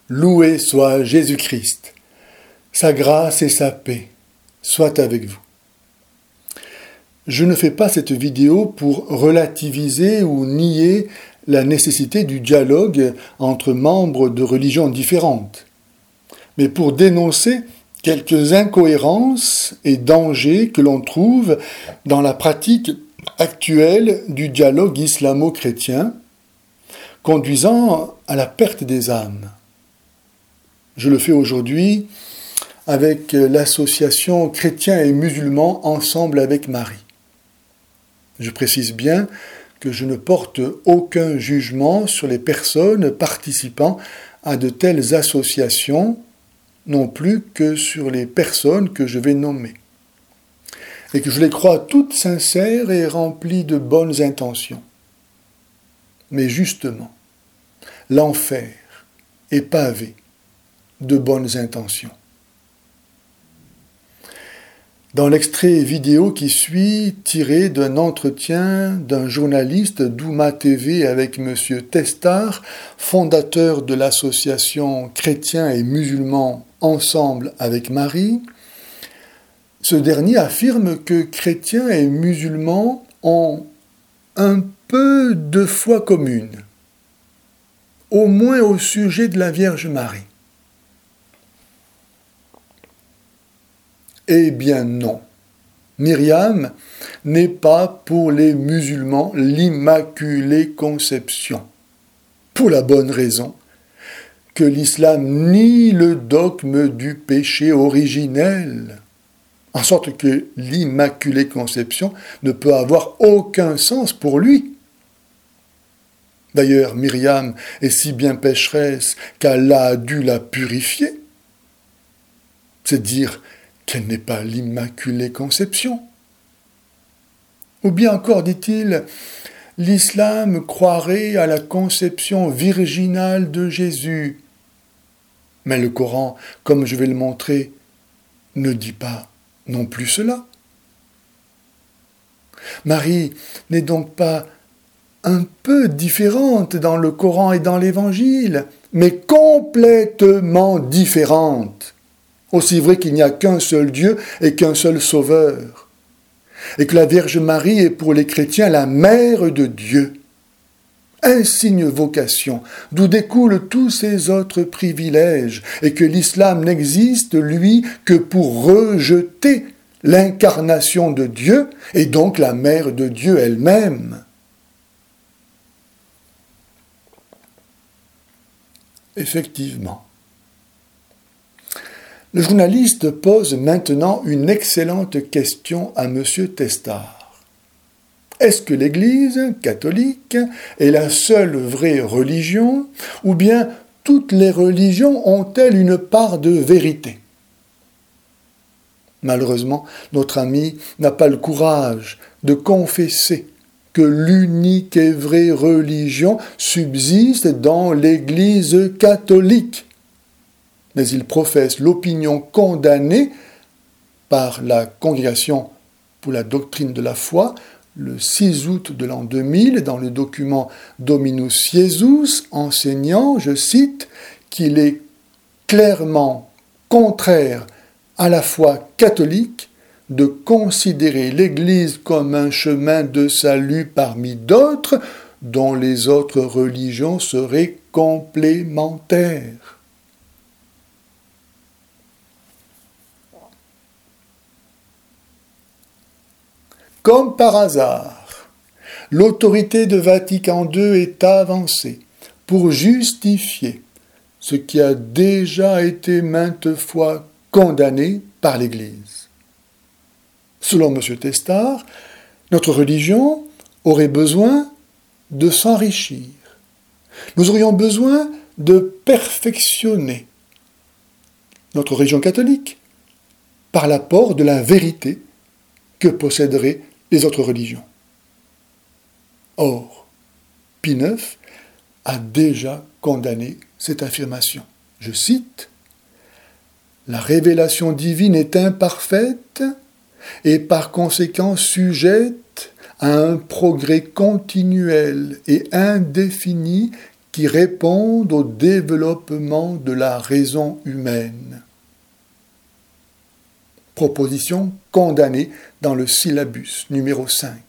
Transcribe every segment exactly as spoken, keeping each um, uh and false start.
Loué soit Jésus-Christ. Sa grâce et sa paix soient avec vous. Je ne fais pas cette vidéo pour relativiser ou nier la nécessité du dialogue entre membres de religions différentes, mais pour dénoncer quelques incohérences et dangers que l'on trouve dans la pratique actuelle du dialogue islamo-chrétien, conduisant à la perte des âmes. Je le fais aujourd'hui avec l'association Chrétiens et Musulmans Ensemble avec Marie. Je précise bien que je ne porte aucun jugement sur les personnes participant à de telles associations, non plus que sur les personnes que je vais nommer, et que je les crois toutes sincères et remplies de bonnes intentions. Mais justement, l'enfer est pavé de bonnes intentions. Dans l'extrait vidéo qui suit, tiré d'un entretien d'un journaliste d'Oumma T V avec M. Testard, fondateur de l'association Chrétiens et Musulmans Ensemble avec Marie, ce dernier affirme que chrétiens et musulmans ont un peu de foi commune, au moins au sujet de la Vierge Marie. Eh bien non, Myriam n'est pas pour les musulmans l'Immaculée Conception, pour la bonne raison que l'islam nie le dogme du péché originel, en sorte que l'Immaculée Conception ne peut avoir aucun sens pour lui. D'ailleurs, Myriam est si bien pécheresse qu'Allah a dû la purifier. C'est dire qu'elle n'est pas l'Immaculée Conception. Ou bien encore, dit-il, l'islam croirait à la conception virginale de Jésus. Mais le Coran, comme je vais le montrer, ne dit pas non plus cela. Marie n'est donc pas un peu différente dans le Coran et dans l'Évangile, mais complètement différente. Aussi vrai qu'il n'y a qu'un seul Dieu et qu'un seul Sauveur, et que la Vierge Marie est pour les chrétiens la mère de Dieu. Insigne vocation, d'où découlent tous ces autres privilèges, et que l'islam n'existe, lui, que pour rejeter l'incarnation de Dieu, et donc la mère de Dieu elle-même. Effectivement. Le journaliste pose maintenant une excellente question à M. Testard. Est-ce que l'Église catholique est la seule vraie religion, ou bien toutes les religions ont-elles une part de vérité ? Malheureusement, notre ami n'a pas le courage de confesser que l'unique et vraie religion subsiste dans l'Église catholique. Mais il professe l'opinion condamnée par la Congrégation pour la doctrine de la foi le six août de l'an deux mille dans le document Dominus Jesus, enseignant, je cite, qu'il est clairement contraire à la foi catholique de considérer l'Église comme un chemin de salut parmi d'autres dont les autres religions seraient complémentaires. Comme par hasard, l'autorité de Vatican deux est avancée pour justifier ce qui a déjà été maintes fois condamné par l'Église. Selon M. Testard, notre religion aurait besoin de s'enrichir. Nous aurions besoin de perfectionner notre religion catholique par l'apport de la vérité que posséderaient les autres religions. Or, Pie neuf a déjà condamné cette affirmation. Je cite, « La révélation divine est imparfaite et par conséquent sujette à un progrès continuel et indéfini qui répondent au développement de la raison humaine. Proposition condamnée dans le syllabus numéro cinq.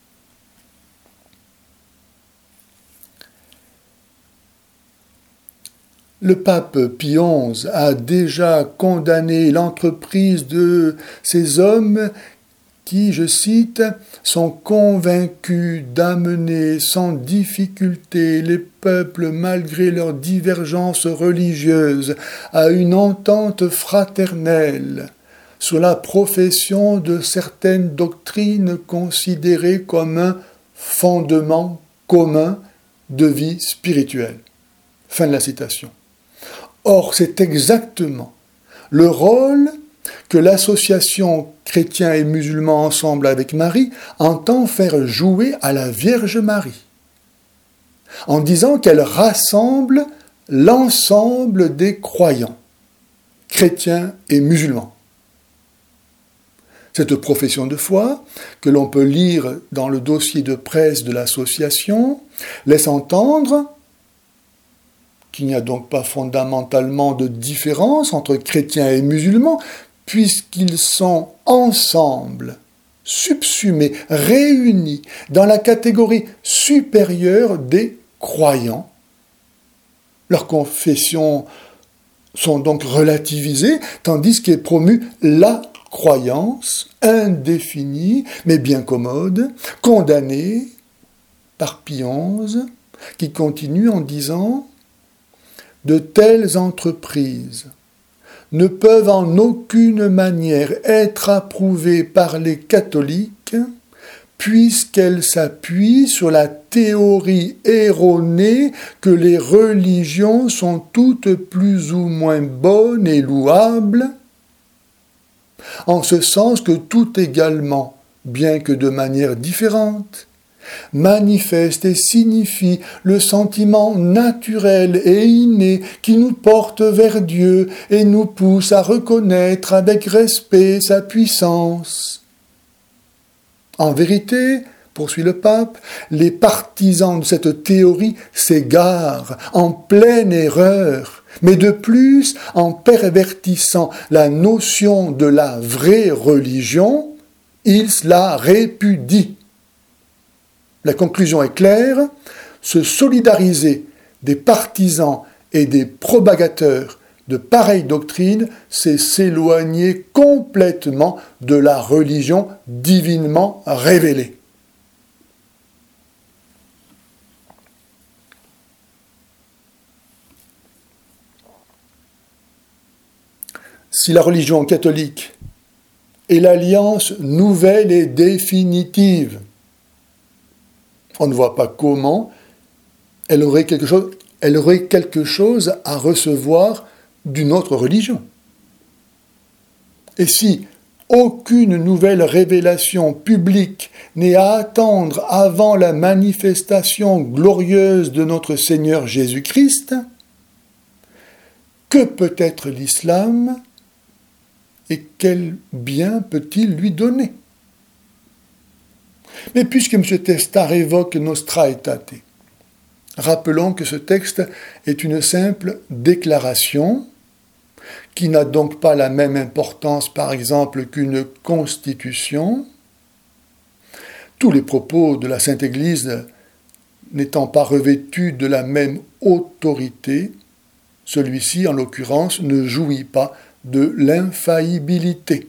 Le pape Pie onze a déjà condamné l'entreprise de ces hommes qui, je cite, sont convaincus d'amener sans difficulté les peuples, malgré leurs divergences religieuses, à une entente fraternelle sur la profession de certaines doctrines considérées comme un fondement commun de vie spirituelle. Fin de la citation. Or, c'est exactement le rôle que l'association Chrétiens et Musulmans Ensemble avec Marie entend faire jouer à la Vierge Marie, en disant qu'elle rassemble l'ensemble des croyants, chrétiens et musulmans. Cette profession de foi, que l'on peut lire dans le dossier de presse de l'association, laisse entendre qu'il n'y a donc pas fondamentalement de différence entre chrétiens et musulmans, puisqu'ils sont ensemble, subsumés, réunis dans la catégorie supérieure des croyants. Leurs confessions sont donc relativisées, tandis qu'est promue la croyance indéfinie, mais bien commode, condamnée par Pie onze, qui continue en disant « De telles entreprises ne peuvent en aucune manière être approuvées par les catholiques, puisqu'elles s'appuient sur la théorie erronée que les religions sont toutes plus ou moins bonnes et louables, en ce sens que tout également, bien que de manière différente, manifeste et signifie le sentiment naturel et inné qui nous porte vers Dieu et nous pousse à reconnaître avec respect sa puissance. En vérité, poursuit le pape, les partisans de cette théorie s'égarent en pleine erreur, mais de plus, en pervertissant la notion de la vraie religion, ils la répudient. La conclusion est claire, se solidariser des partisans et des propagateurs de pareilles doctrines, c'est s'éloigner complètement de la religion divinement révélée. Si la religion catholique est l'alliance nouvelle et définitive, on ne voit pas comment elle aurait quelque chose, elle aurait quelque chose à recevoir d'une autre religion. Et si aucune nouvelle révélation publique n'est à attendre avant la manifestation glorieuse de notre Seigneur Jésus-Christ, que peut être l'islam et quel bien peut-il lui donner ? Mais puisque M. Testard évoque Nostra Aetate, rappelons que ce texte est une simple déclaration qui n'a donc pas la même importance, par exemple, qu'une constitution. Tous les propos de la Sainte Église n'étant pas revêtus de la même autorité, celui-ci, en l'occurrence, ne jouit pas de l'infaillibilité.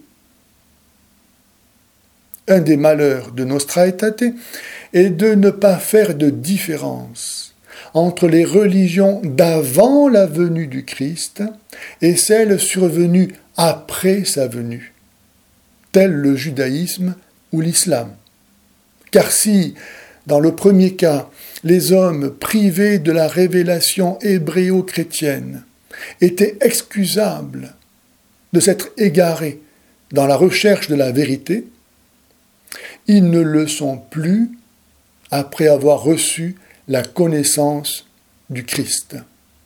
Un des malheurs de Nostra Aetate est de ne pas faire de différence entre les religions d'avant la venue du Christ et celles survenues après sa venue, tel le judaïsme ou l'islam. Car si, dans le premier cas, les hommes privés de la révélation hébréo-chrétienne étaient excusables de s'être égarés dans la recherche de la vérité, ils ne le sont plus après avoir reçu la connaissance du Christ.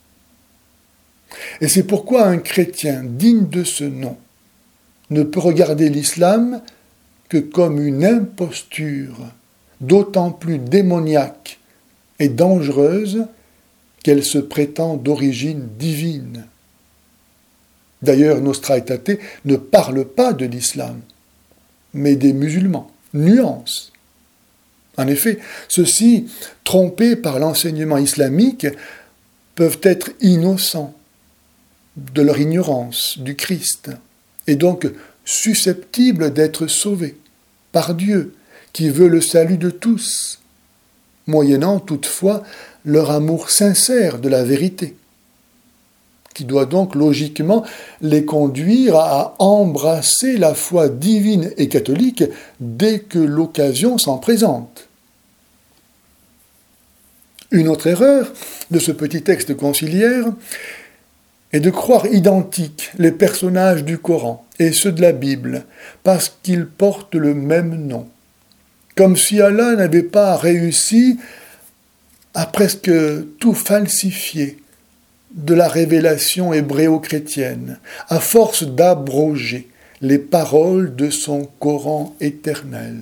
Et c'est pourquoi un chrétien digne de ce nom ne peut regarder l'islam que comme une imposture, d'autant plus démoniaque et dangereuse qu'elle se prétend d'origine divine. D'ailleurs, Nostra Aetate ne parle pas de l'islam, mais des musulmans. Nuance. En effet, ceux-ci, trompés par l'enseignement islamique, peuvent être innocents de leur ignorance du Christ, et donc susceptibles d'être sauvés par Dieu, qui veut le salut de tous, moyennant toutefois leur amour sincère de la vérité, qui doit donc logiquement les conduire à embrasser la foi divine et catholique dès que l'occasion s'en présente. Une autre erreur de ce petit texte conciliaire est de croire identiques les personnages du Coran et ceux de la Bible, parce qu'ils portent le même nom, comme si Allah n'avait pas réussi à presque tout falsifier de la révélation hébréo-chrétienne, à force d'abroger les paroles de son Coran éternel.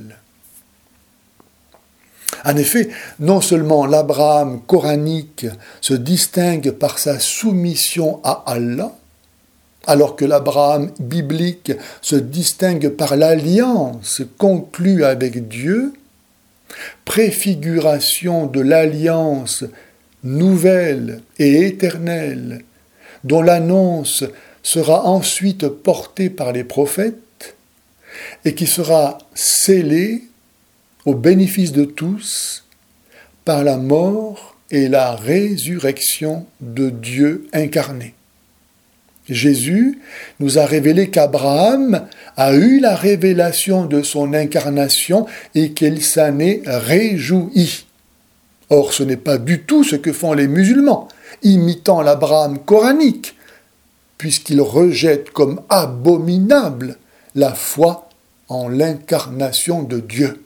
En effet, non seulement l'Abraham coranique se distingue par sa soumission à Allah, alors que l'Abraham biblique se distingue par l'alliance conclue avec Dieu, préfiguration de l'alliance nouvelle et éternelle, dont l'annonce sera ensuite portée par les prophètes et qui sera scellée au bénéfice de tous par la mort et la résurrection de Dieu incarné. Jésus nous a révélé qu'Abraham a eu la révélation de son incarnation et qu'il s'en est réjoui. Or, ce n'est pas du tout ce que font les musulmans, imitant l'Abraham coranique, puisqu'ils rejettent comme abominable la foi en l'incarnation de Dieu.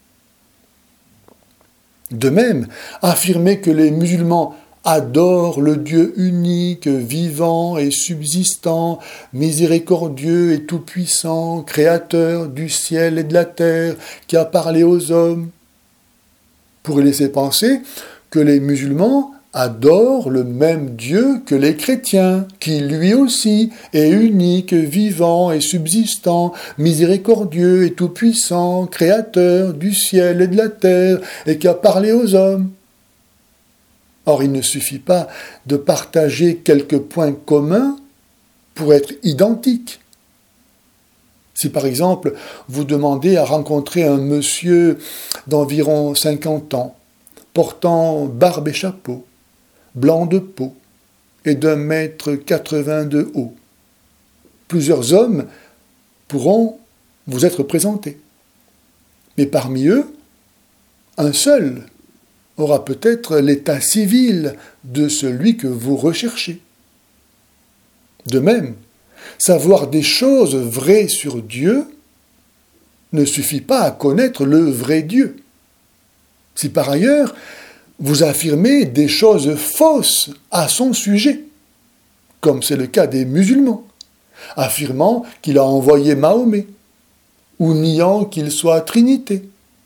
De même, affirmer que les musulmans adorent le Dieu unique, vivant et subsistant, miséricordieux et tout-puissant, créateur du ciel et de la terre, qui a parlé aux hommes, pourrait laisser penser que les musulmans adorent le même Dieu que les chrétiens, qui lui aussi est unique, vivant et subsistant, miséricordieux et tout-puissant, créateur du ciel et de la terre, et qui a parlé aux hommes. Or, il ne suffit pas de partager quelques points communs pour être identiques. Si par exemple, vous demandez à rencontrer un monsieur d'environ cinquante ans, portant barbe et chapeau, blanc de peau et d'un mètre quatre-vingts de haut, plusieurs hommes pourront vous être présentés. Mais parmi eux, un seul aura peut-être l'état civil de celui que vous recherchez. De même, savoir des choses vraies sur Dieu ne suffit pas à connaître le vrai Dieu. Si par ailleurs, vous affirmez des choses fausses à son sujet, comme c'est le cas des musulmans, affirmant qu'il a envoyé Mahomet, ou niant qu'il soit Trinité.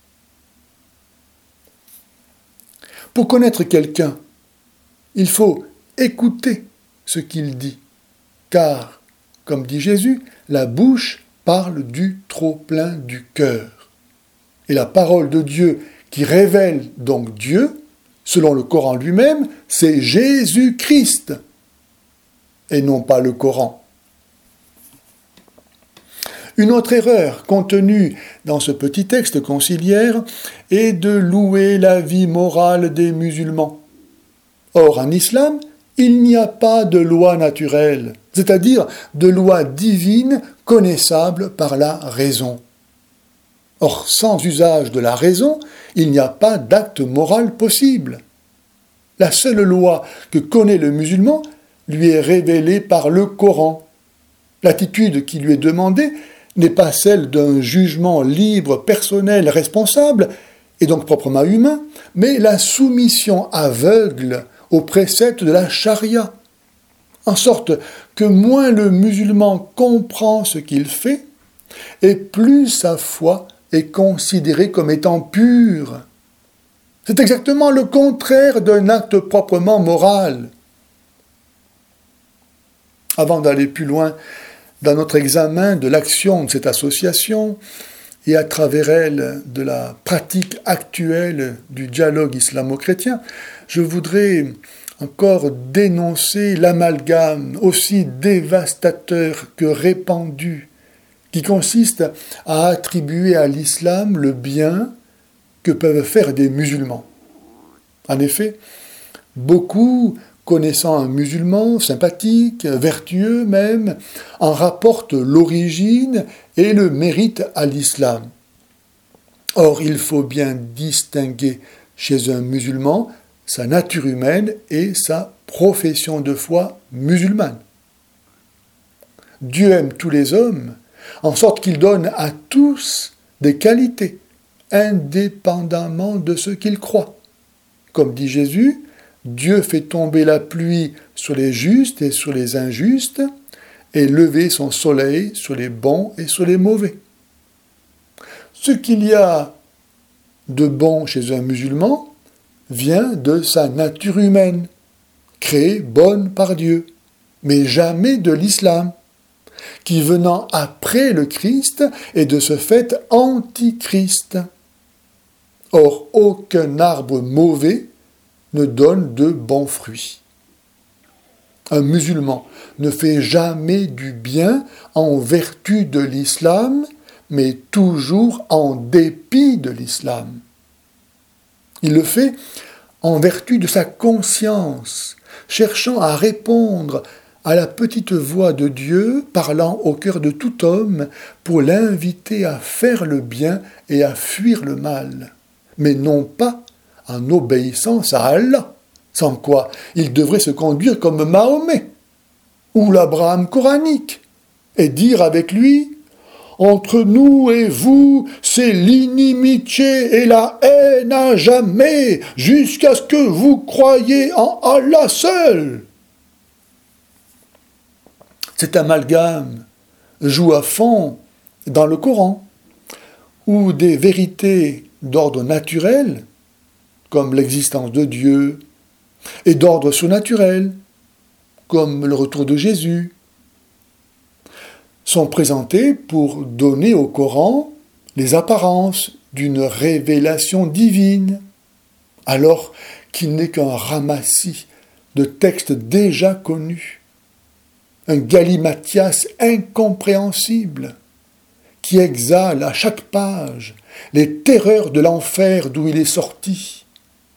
Pour connaître quelqu'un, il faut écouter ce qu'il dit, car, comme dit Jésus, la bouche parle du trop-plein du cœur. Et la parole de Dieu qui révèle donc Dieu, selon le Coran lui-même, c'est Jésus-Christ, et non pas le Coran. Une autre erreur contenue dans ce petit texte conciliaire est de louer la vie morale des musulmans. Or, en islam, il n'y a pas de loi naturelle, c'est-à-dire de loi divine connaissable par la raison. Or, sans usage de la raison, il n'y a pas d'acte moral possible. La seule loi que connaît le musulman lui est révélée par le Coran. L'attitude qui lui est demandée n'est pas celle d'un jugement libre, personnel, responsable, et donc proprement humain, mais la soumission aveugle aux préceptes de la charia, en sorte que moins le musulman comprend ce qu'il fait, et plus sa foi est considérée comme étant pure. C'est exactement le contraire d'un acte proprement moral. Avant d'aller plus loin dans notre examen de l'action de cette association et à travers elle de la pratique actuelle du dialogue islamo-chrétien, je voudrais encore dénoncer l'amalgame aussi dévastateur que répandu qui consiste à attribuer à l'islam le bien que peuvent faire des musulmans. En effet, beaucoup, connaissant un musulman sympathique, vertueux même, en rapportent l'origine et le mérite à l'islam. Or, il faut bien distinguer chez un musulman sa nature humaine et sa profession de foi musulmane. Dieu aime tous les hommes, en sorte qu'il donne à tous des qualités, indépendamment de ce qu'ils croient. Comme dit Jésus, Dieu fait tomber la pluie sur les justes et sur les injustes, et lever son soleil sur les bons et sur les mauvais. Ce qu'il y a de bon chez un musulman vient de sa nature humaine, créée bonne par Dieu, mais jamais de l'islam, qui venant après le Christ est de ce fait antichrist. Or, aucun arbre mauvais ne donne de bons fruits. Un musulman ne fait jamais du bien en vertu de l'islam, mais toujours en dépit de l'islam. Il le fait en vertu de sa conscience, cherchant à répondre à la petite voix de Dieu parlant au cœur de tout homme pour l'inviter à faire le bien et à fuir le mal, mais non pas en obéissance à Allah, sans quoi il devrait se conduire comme Mahomet ou l'Abraham coranique et dire avec lui « Entre nous et vous, c'est l'inimitié et la haine à jamais, jusqu'à ce que vous croyiez en Allah seul. » Cet amalgame joue à fond dans le Coran, où des vérités d'ordre naturel, comme l'existence de Dieu, et d'ordre surnaturel, comme le retour de Jésus, sont présentées pour donner au Coran les apparences d'une révélation divine, alors qu'il n'est qu'un ramassis de textes déjà connus. Un galimatias incompréhensible qui exhale à chaque page les terreurs de l'enfer d'où il est sorti.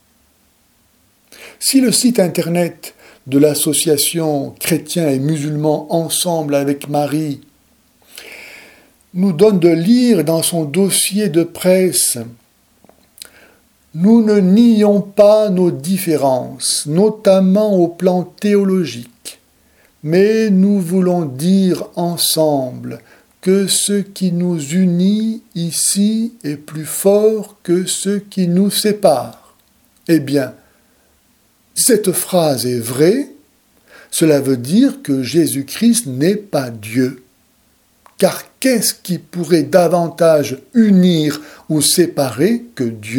Si le site internet de l'association Chrétiens et Musulmans Ensemble avec Marie nous donne de lire dans son dossier de presse « Nous ne nions pas nos différences, notamment au plan théologique. Mais nous voulons dire ensemble que ce qui nous unit ici est plus fort que ce qui nous sépare. » Eh bien, cette phrase est vraie, cela veut dire que Jésus-Christ n'est pas Dieu. Car qu'est-ce qui pourrait davantage unir ou séparer que Dieu ?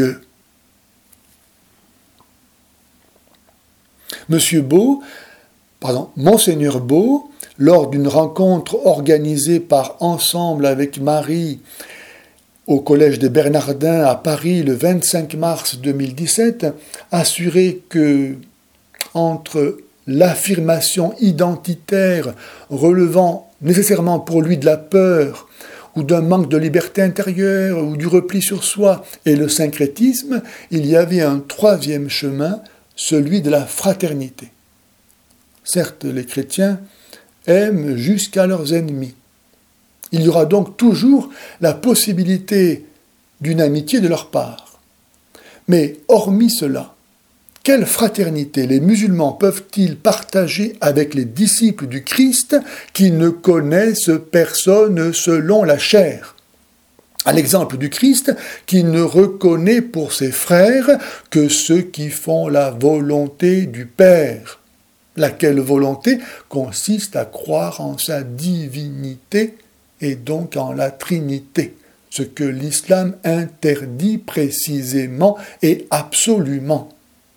Monsieur Beau Pardon, Monseigneur Beau, lors d'une rencontre organisée par Ensemble avec Marie au Collège des Bernardins à Paris le vingt-cinq mars deux mille dix-sept, assurait que, entre l'affirmation identitaire relevant nécessairement pour lui de la peur ou d'un manque de liberté intérieure ou du repli sur soi et le syncrétisme, il y avait un troisième chemin, celui de la fraternité. Certes, les chrétiens aiment jusqu'à leurs ennemis. Il y aura donc toujours la possibilité d'une amitié de leur part. Mais hormis cela, quelle fraternité les musulmans peuvent-ils partager avec les disciples du Christ qui ne connaissent personne selon la chair ? À l'exemple du Christ qui ne reconnaît pour ses frères que ceux qui font la volonté du Père. Laquelle volonté consiste à croire en sa divinité et donc en la Trinité, ce que l'islam interdit précisément et absolument.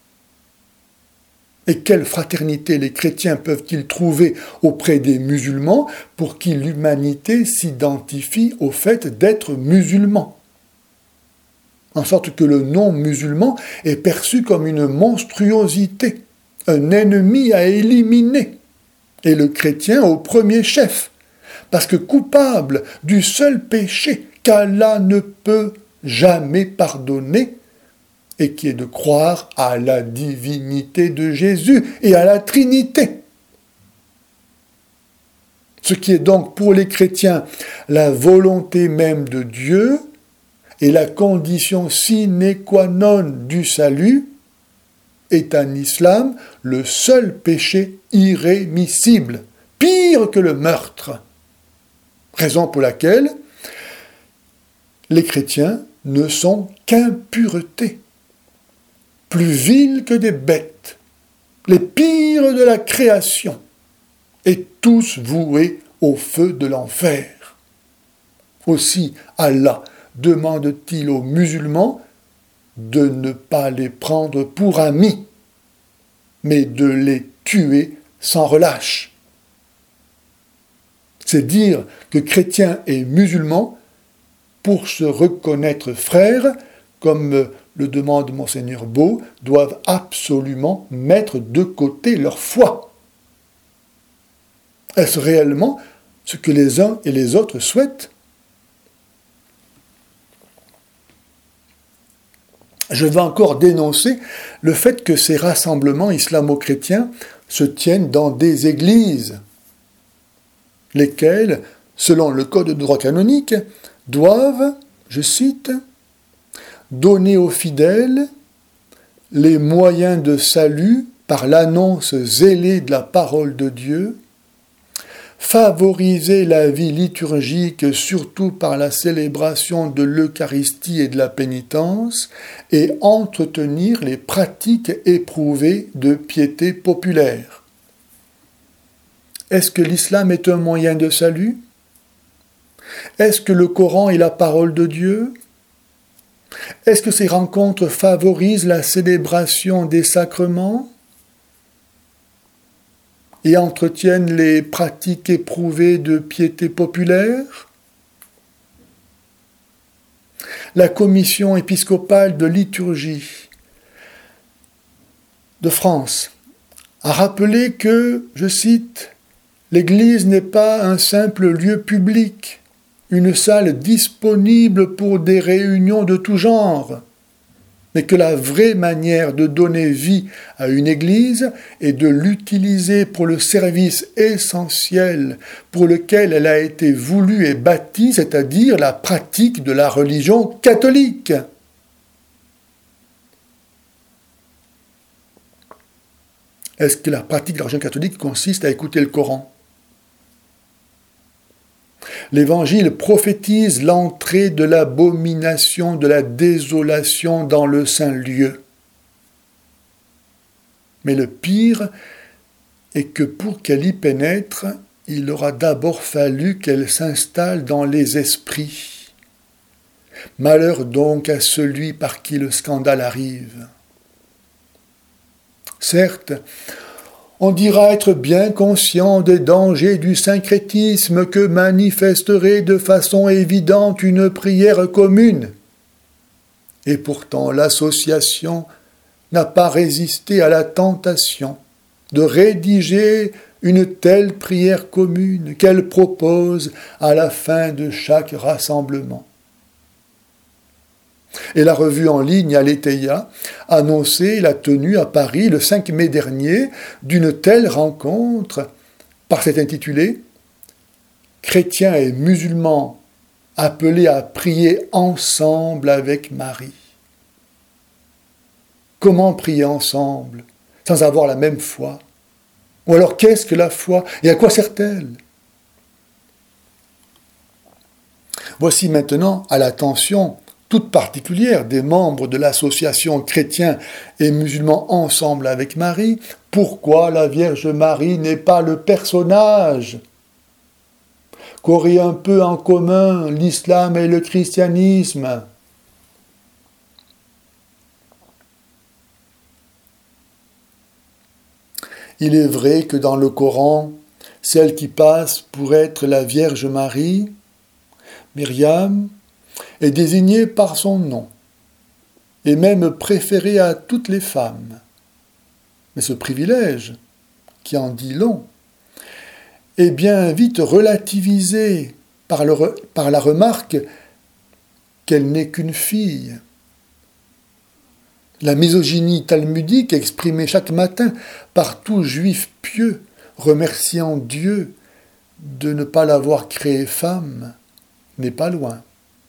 Et quelle fraternité les chrétiens peuvent-ils trouver auprès des musulmans pour qui l'humanité s'identifie au fait d'être musulman? En sorte que le non-musulman est perçu comme une monstruosité, un ennemi à éliminer, et le chrétien au premier chef, parce que coupable du seul péché qu'Allah ne peut jamais pardonner, et qui est de croire à la divinité de Jésus et à la Trinité. Ce qui est donc pour les chrétiens la volonté même de Dieu et la condition sine qua non du salut, est en islam le seul péché irrémissible, pire que le meurtre. Raison pour laquelle les chrétiens ne sont qu'impureté, plus viles que des bêtes, les pires de la création, et tous voués au feu de l'enfer. Aussi, Allah demande-t-il aux musulmans de ne pas les prendre pour amis, mais de les tuer sans relâche. C'est dire que chrétiens et musulmans, pour se reconnaître frères, comme le demande Monseigneur Beau, doivent absolument mettre de côté leur foi. Est-ce réellement ce que les uns et les autres souhaitent? Je veux encore dénoncer le fait que ces rassemblements islamo-chrétiens se tiennent dans des églises, lesquelles, selon le code de droit canonique, doivent, je cite, « donner aux fidèles les moyens de salut par l'annonce zélée de la parole de Dieu, favoriser la vie liturgique surtout par la célébration de l'Eucharistie et de la pénitence, et entretenir les pratiques éprouvées de piété populaire. » Est-ce que l'islam est un moyen de salut? Est-ce que le Coran est la parole de Dieu? Est-ce que ces rencontres favorisent la célébration des sacrements et entretiennent les pratiques éprouvées de piété populaire? La commission épiscopale de liturgie de France a rappelé que, je cite, « l'Église n'est pas un simple lieu public, une salle disponible pour des réunions de tout genre, mais que la vraie manière de donner vie à une Église est de l'utiliser pour le service essentiel pour lequel elle a été voulue et bâtie, c'est-à-dire la pratique de la religion catholique. » Est-ce que la pratique de la religion catholique consiste à écouter le Coran? L'Évangile prophétise l'entrée de l'abomination, de la désolation dans le saint lieu. Mais le pire est que pour qu'elle y pénètre, il aura d'abord fallu qu'elle s'installe dans les esprits. Malheur donc à celui par qui le scandale arrive. Certes, on dira être bien conscient des dangers du syncrétisme que manifesterait de façon évidente une prière commune. Et pourtant, l'association n'a pas résisté à la tentation de rédiger une telle prière commune qu'elle propose à la fin de chaque rassemblement. Et la revue en ligne Aletheia annonçait la tenue à Paris le cinq mai dernier d'une telle rencontre par cet intitulé « Chrétiens et musulmans appelés à prier ensemble avec Marie ». Comment prier ensemble sans avoir la même foi? Ou alors qu'est-ce que la foi et à quoi sert-elle? Voici maintenant à l'attention toute particulière des membres de l'association Chrétiens et musulmans ensemble avec Marie, pourquoi la Vierge Marie n'est pas le personnage qu'auraient un peu en commun l'islam et le christianisme. Il est vrai que dans le Coran, celle qui passe pour être la Vierge Marie, Myriam, est désignée par son nom, et même préférée à toutes les femmes. Mais ce privilège, qui en dit long, est bien vite relativisé par, le, par la remarque qu'elle n'est qu'une fille. La misogynie talmudique exprimée chaque matin par tout juif pieux, remerciant Dieu de ne pas l'avoir créée femme, n'est pas loin.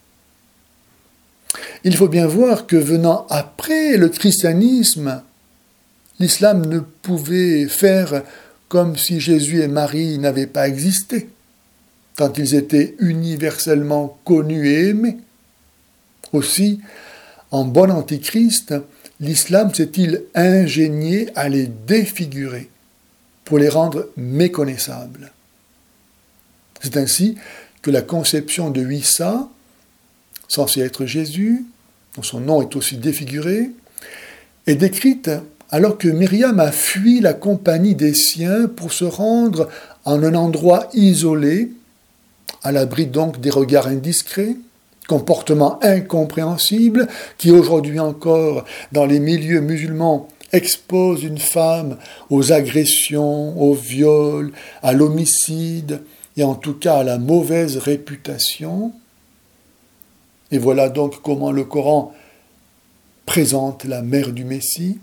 Il faut bien voir que venant après le christianisme, l'islam ne pouvait faire comme si Jésus et Marie n'avaient pas existé, tant ils étaient universellement connus et aimés. Aussi, en bon antichrist, l'islam s'est-il ingénié à les défigurer pour les rendre méconnaissables. C'est ainsi que la conception de Issa, censé être Jésus, dont son nom est aussi défiguré, est décrite alors que Myriam a fui la compagnie des siens pour se rendre en un endroit isolé, à l'abri donc des regards indiscrets, comportements incompréhensibles qui aujourd'hui encore, dans les milieux musulmans, exposent une femme aux agressions, au viol, à l'homicide, et en tout cas à la mauvaise réputation. Et voilà donc comment le Coran présente la mère du Messie.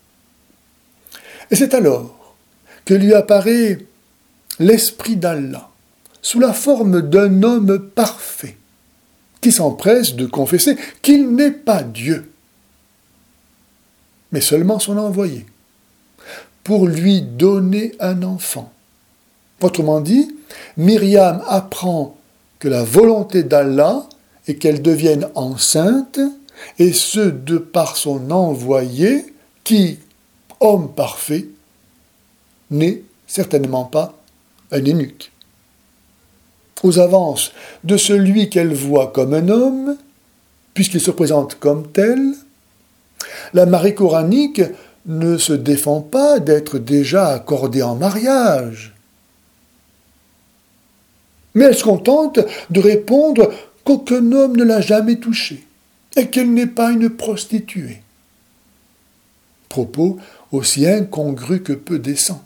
Et c'est alors que lui apparaît l'Esprit d'Allah, sous la forme d'un homme parfait, qui s'empresse de confesser qu'il n'est pas Dieu, mais seulement son envoyé, pour lui donner un enfant. Autrement dit, Myriam apprend que la volonté d'Allah est qu'elle devienne enceinte, et ce de par son envoyé, qui, homme parfait, n'est certainement pas un eunuque. Aux avances de celui qu'elle voit comme un homme, puisqu'il se présente comme tel, la Marie coranique ne se défend pas d'être déjà accordée en mariage. Mais elle se contente de répondre qu'aucun homme ne l'a jamais touchée et qu'elle n'est pas une prostituée. Propos aussi incongrus que peu décents.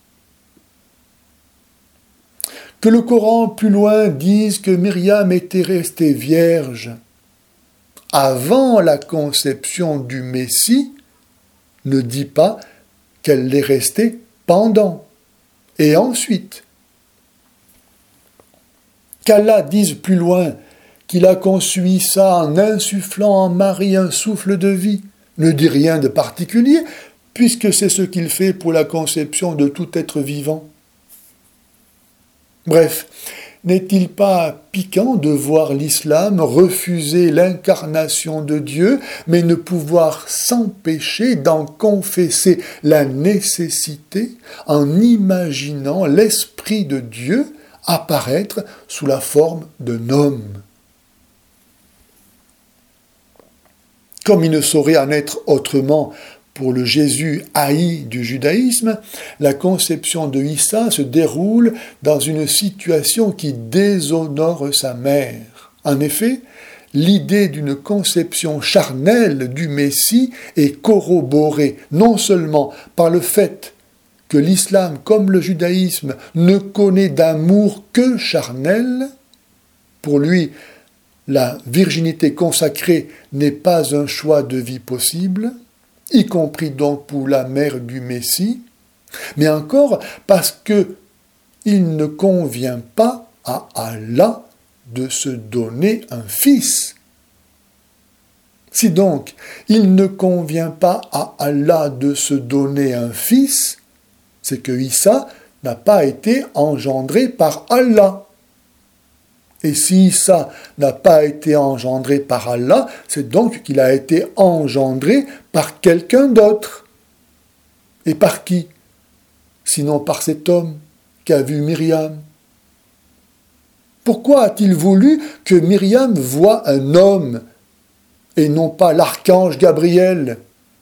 Que le Coran, plus loin, dise que Myriam était restée vierge avant la conception du Messie, ne dit pas qu'elle l'est restée pendant et ensuite. Qu'Allah dise plus loin qu'il a conçu Issa en insufflant en Marie un souffle de vie, ne dit rien de particulier, puisque c'est ce qu'il fait pour la conception de tout être vivant. Bref, n'est-il pas piquant de voir l'islam refuser l'incarnation de Dieu, mais ne pouvoir s'empêcher d'en confesser la nécessité en imaginant l'Esprit de Dieu apparaître sous la forme d'un homme? Comme il ne saurait en être autrement pour le Jésus haï du judaïsme, la conception de Issa se déroule dans une situation qui déshonore sa mère. En effet, l'idée d'une conception charnelle du Messie est corroborée non seulement par le fait que l'islam, comme le judaïsme, ne connaît d'amour que charnel. Pour lui, la virginité consacrée n'est pas un choix de vie possible, y compris donc pour la mère du Messie, mais encore parce que il ne convient pas à Allah de se donner un fils. Si donc il ne convient pas à Allah de se donner un fils, c'est que Issa n'a pas été engendré par Allah. Et si Issa n'a pas été engendré par Allah, c'est donc qu'il a été engendré par quelqu'un d'autre. Et par qui? Sinon par cet homme qu'a vu Myriam. Pourquoi a-t-il voulu que Myriam voie un homme et non pas l'archange Gabriel ?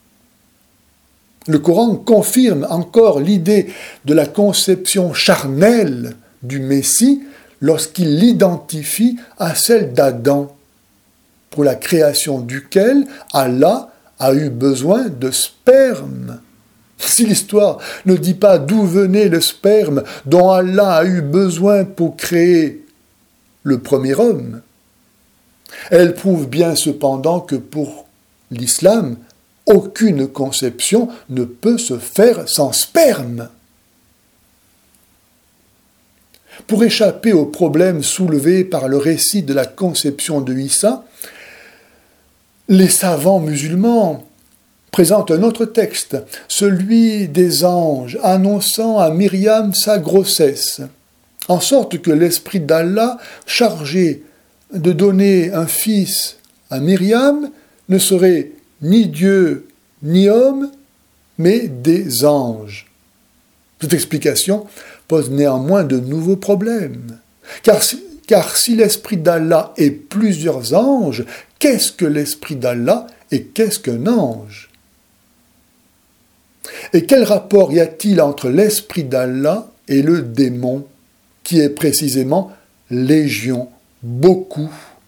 Le Coran confirme encore l'idée de la conception charnelle du Messie lorsqu'il l'identifie à celle d'Adam, pour la création duquel Allah a eu besoin de sperme. Si l'histoire ne dit pas d'où venait le sperme dont Allah a eu besoin pour créer le premier homme, elle prouve bien cependant que pour l'islam, aucune conception ne peut se faire sans sperme. Pour échapper aux problèmes soulevés par le récit de la conception de Issa, les savants musulmans présentent un autre texte, celui des anges, annonçant à Myriam sa grossesse, en sorte que l'esprit d'Allah, chargé de donner un fils à Myriam, ne serait ni Dieu ni homme, mais des anges. Cette explication pose néanmoins de nouveaux problèmes. Car si, car si l'esprit d'Allah est plusieurs anges, qu'est-ce que l'esprit d'Allah et qu'est-ce qu'un ange ? Et quel rapport y a-t-il entre l'esprit d'Allah et le démon, qui est précisément légion, beaucoup ?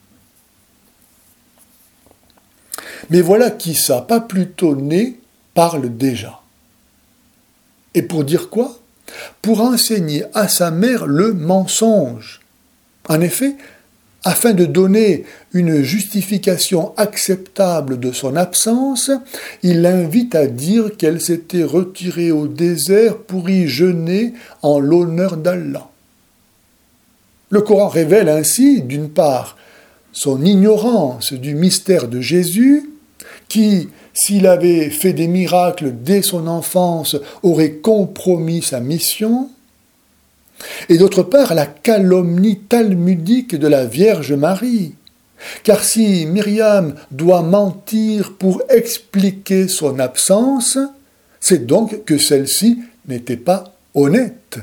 Mais voilà qu'Issa, pas plus tôt né, parle déjà. Et pour dire quoi ? Pour enseigner à sa mère le mensonge. En effet, afin de donner une justification acceptable de son absence, il l'invite à dire qu'elle s'était retirée au désert pour y jeûner en l'honneur d'Allah. Le Coran révèle ainsi, d'une part, son ignorance du mystère de Jésus, qui, s'il avait fait des miracles dès son enfance, aurait compromis sa mission, et d'autre part la calomnie talmudique de la Vierge Marie. Car si Myriam doit mentir pour expliquer son absence, c'est donc que celle-ci n'était pas honnête.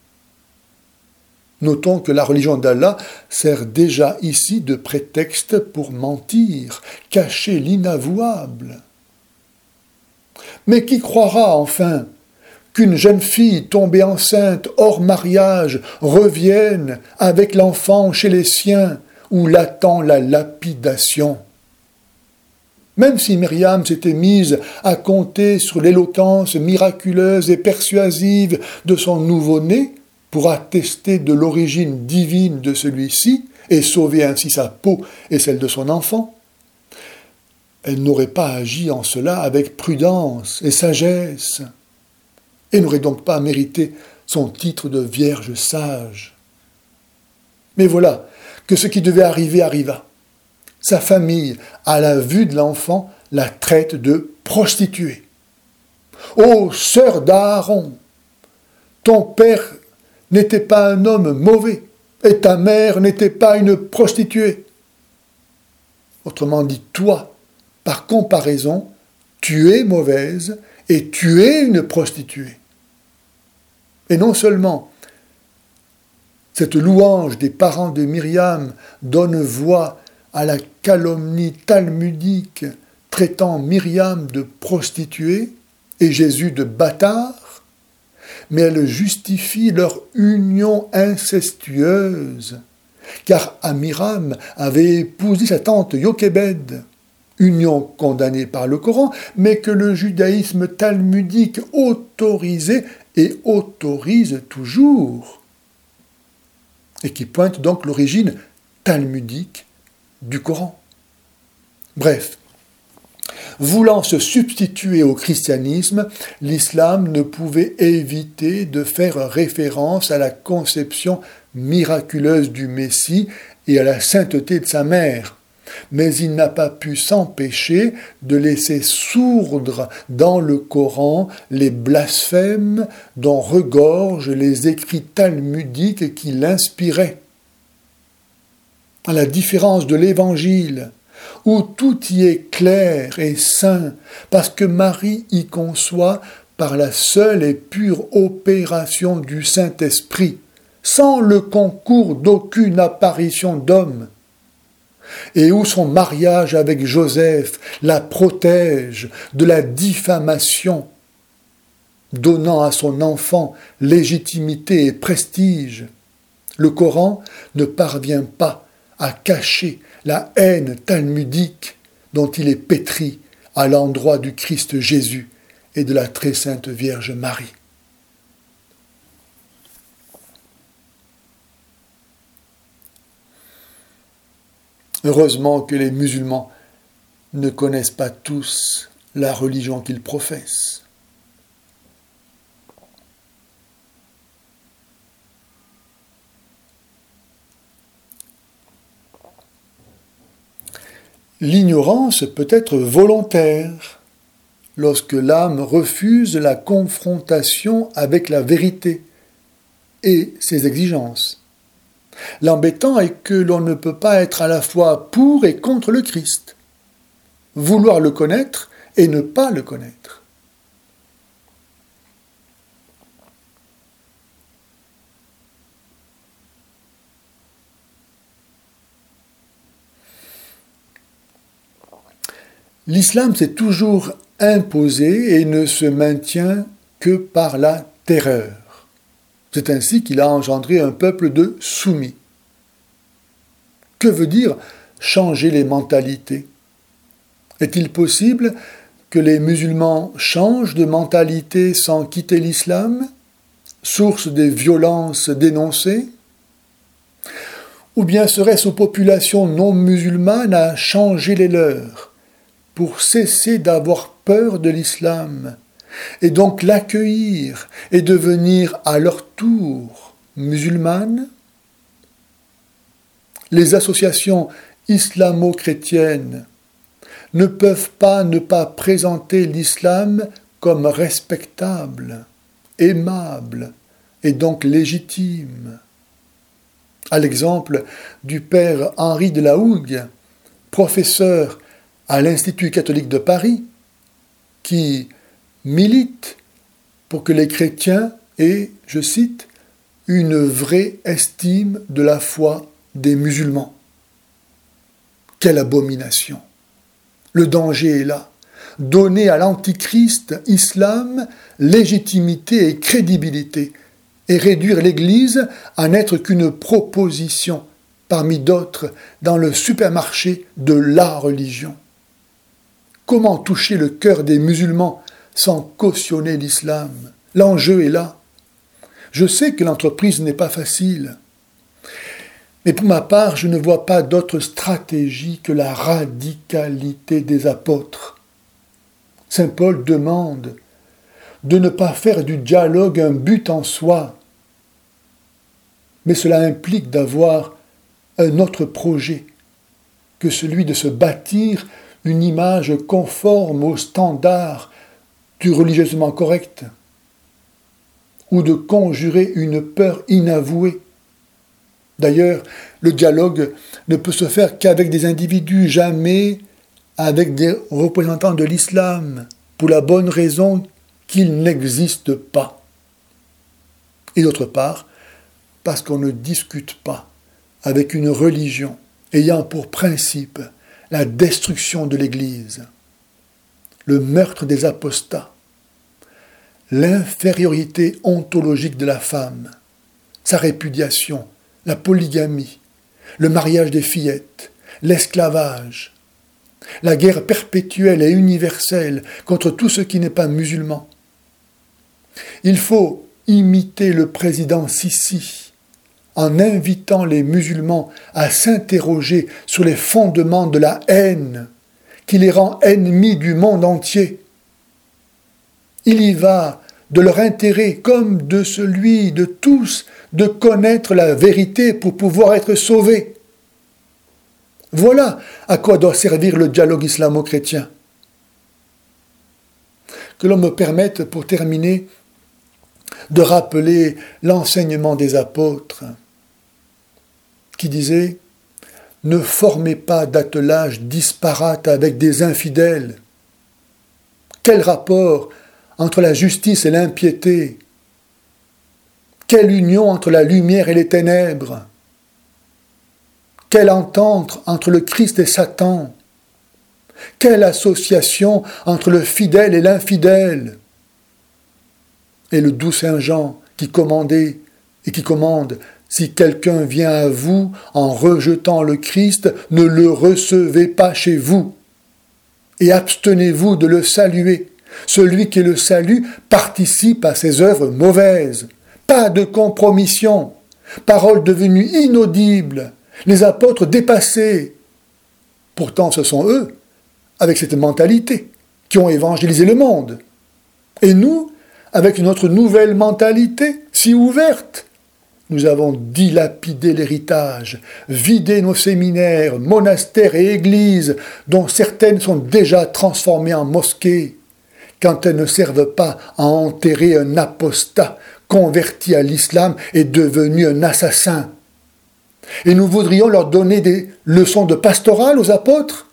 Notons que la religion d'Allah sert déjà ici de prétexte pour mentir, cacher l'inavouable. Mais qui croira enfin qu'une jeune fille tombée enceinte hors mariage revienne avec l'enfant chez les siens où l'attend la lapidation ? Même si Myriam s'était mise à compter sur l'éloquence miraculeuse et persuasive de son nouveau-né, pour attester de l'origine divine de celui-ci et sauver ainsi sa peau et celle de son enfant, elle n'aurait pas agi en cela avec prudence et sagesse, et n'aurait donc pas mérité son titre de vierge sage. Mais voilà que ce qui devait arriver arriva. Sa famille, à la vue de l'enfant, la traite de prostituée. « Ô sœur d'Aaron, ton père n'était pas un homme mauvais, et ta mère n'était pas une prostituée. » Autrement dit, toi, par comparaison, tu es mauvaise et tu es une prostituée. Et non seulement cette louange des parents de Myriam donne voix à la calomnie talmudique traitant Myriam de prostituée et Jésus de bâtard, mais elle justifie leur union incestueuse, car Amiram avait épousé sa tante Yochébed, union condamnée par le Coran, mais que le judaïsme talmudique autorisait et autorise toujours, et qui pointe donc l'origine talmudique du Coran. Bref, voulant se substituer au christianisme, l'islam ne pouvait éviter de faire référence à la conception miraculeuse du Messie et à la sainteté de sa mère. Mais il n'a pas pu s'empêcher de laisser sourdre dans le Coran les blasphèmes dont regorgent les écrits talmudiques qui l'inspiraient. À la différence de l'Évangile, où tout y est clair et saint, parce que Marie y conçoit par la seule et pure opération du Saint-Esprit sans le concours d'aucune apparition d'homme, et où son mariage avec Joseph la protège de la diffamation, donnant à son enfant légitimité et prestige, le Coran ne parvient pas à cacher la haine talmudique dont il est pétri à l'endroit du Christ Jésus et de la très sainte Vierge Marie. Heureusement que les musulmans ne connaissent pas tous la religion qu'ils professent. L'ignorance peut être volontaire lorsque l'âme refuse la confrontation avec la vérité et ses exigences. L'embêtant est que l'on ne peut pas être à la fois pour et contre le Christ, vouloir le connaître et ne pas le connaître. L'islam s'est toujours imposé et ne se maintient que par la terreur. C'est ainsi qu'il a engendré un peuple de soumis. Que veut dire changer les mentalités? Est-il possible que les musulmans changent de mentalité sans quitter l'islam, source des violences dénoncées? Ou bien serait-ce aux populations non musulmanes à changer les leurs pour cesser d'avoir peur de l'islam et donc l'accueillir et devenir à leur tour musulmanes? Les associations islamo-chrétiennes ne peuvent pas ne pas présenter l'islam comme respectable, aimable et donc légitime. À l'exemple du père Henri de la Hougue, professeur à l'Institut catholique de Paris, qui milite pour que les chrétiens aient, je cite, une vraie estime de la foi des musulmans. Quelle abomination! Le danger est là. Donner à l'antichrist islam légitimité et crédibilité et réduire l'Église à n'être qu'une proposition parmi d'autres dans le supermarché de la religion. Comment toucher le cœur des musulmans sans cautionner l'islam? L'enjeu est là. Je sais que l'entreprise n'est pas facile, mais pour ma part, je ne vois pas d'autre stratégie que la radicalité des apôtres. Saint Paul demande de ne pas faire du dialogue un but en soi, mais cela implique d'avoir un autre projet que celui de se bâtir une image conforme aux standards du religieusement correct, ou de conjurer une peur inavouée. D'ailleurs, le dialogue ne peut se faire qu'avec des individus, jamais avec des représentants de l'islam, pour la bonne raison qu'ils n'existent pas. Et d'autre part, parce qu'on ne discute pas avec une religion ayant pour principe la destruction de l'Église, le meurtre des apostats, l'infériorité ontologique de la femme, sa répudiation, la polygamie, le mariage des fillettes, l'esclavage, la guerre perpétuelle et universelle contre tout ce qui n'est pas musulman. Il faut imiter le président Sisi en invitant les musulmans à s'interroger sur les fondements de la haine qui les rend ennemis du monde entier. Il y va de leur intérêt comme de celui de tous de connaître la vérité pour pouvoir être sauvés. Voilà à quoi doit servir le dialogue islamo-chrétien. Que l'on me permette, pour terminer, de rappeler l'enseignement des apôtres qui disait « Ne formez pas d'attelage disparate avec des infidèles. » Quel rapport entre la justice et l'impiété? Quelle union entre la lumière et les ténèbres! Quelle entente entre le Christ et Satan! Quelle association entre le fidèle et l'infidèle! Et le doux Saint Jean qui commandait et qui commande: si quelqu'un vient à vous en rejetant le Christ, ne le recevez pas chez vous et abstenez-vous de le saluer. Celui qui le salue participe à ses œuvres mauvaises. Pas de compromission. Paroles devenues inaudibles. Les apôtres dépassés. Pourtant, ce sont eux, avec cette mentalité, qui ont évangélisé le monde. Et nous, avec notre nouvelle mentalité, si ouverte, nous avons dilapidé l'héritage, vidé nos séminaires, monastères et églises, dont certaines sont déjà transformées en mosquées, quand elles ne servent pas à enterrer un apostat converti à l'islam et devenu un assassin. Et nous voudrions leur donner des leçons de pastoral aux apôtres?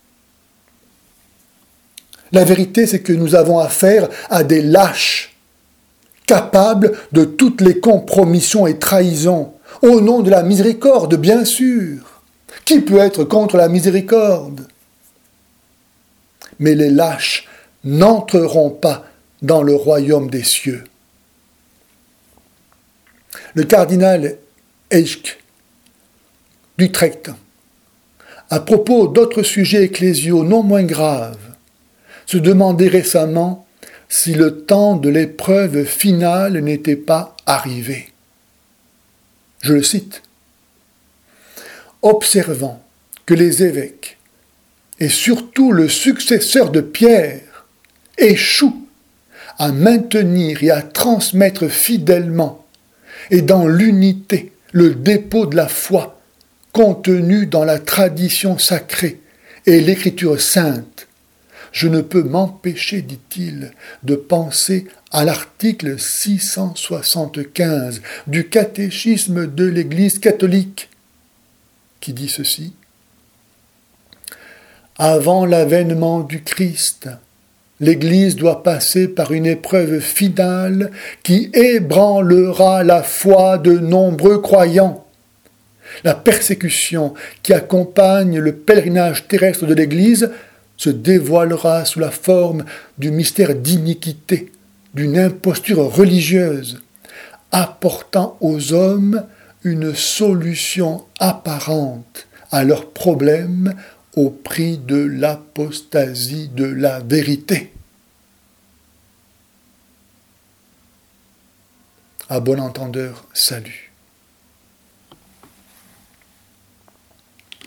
La vérité, c'est que nous avons affaire à des lâches, capables de toutes les compromissions et trahisons, au nom de la miséricorde, bien sûr. Qui peut être contre la miséricorde? Mais les lâches n'entreront pas dans le royaume des cieux. Le cardinal Eyck d'Utrecht, à propos d'autres sujets ecclésiaux non moins graves, se demandait récemment si le temps de l'épreuve finale n'était pas arrivé. Je le cite. « Observant que les évêques, et surtout le successeur de Pierre, échouent à maintenir et à transmettre fidèlement et dans l'unité le dépôt de la foi contenu dans la tradition sacrée et l'écriture sainte, je ne peux m'empêcher, dit-il, de penser à l'article six cent soixante-quinze du catéchisme de l'Église catholique, qui dit ceci. Avant l'avènement du Christ, l'Église doit passer par une épreuve finale qui ébranlera la foi de nombreux croyants. La persécution qui accompagne le pèlerinage terrestre de l'Église se dévoilera sous la forme du mystère d'iniquité, d'une imposture religieuse, apportant aux hommes une solution apparente à leurs problèmes au prix de l'apostasie de la vérité. À bon entendeur, salut.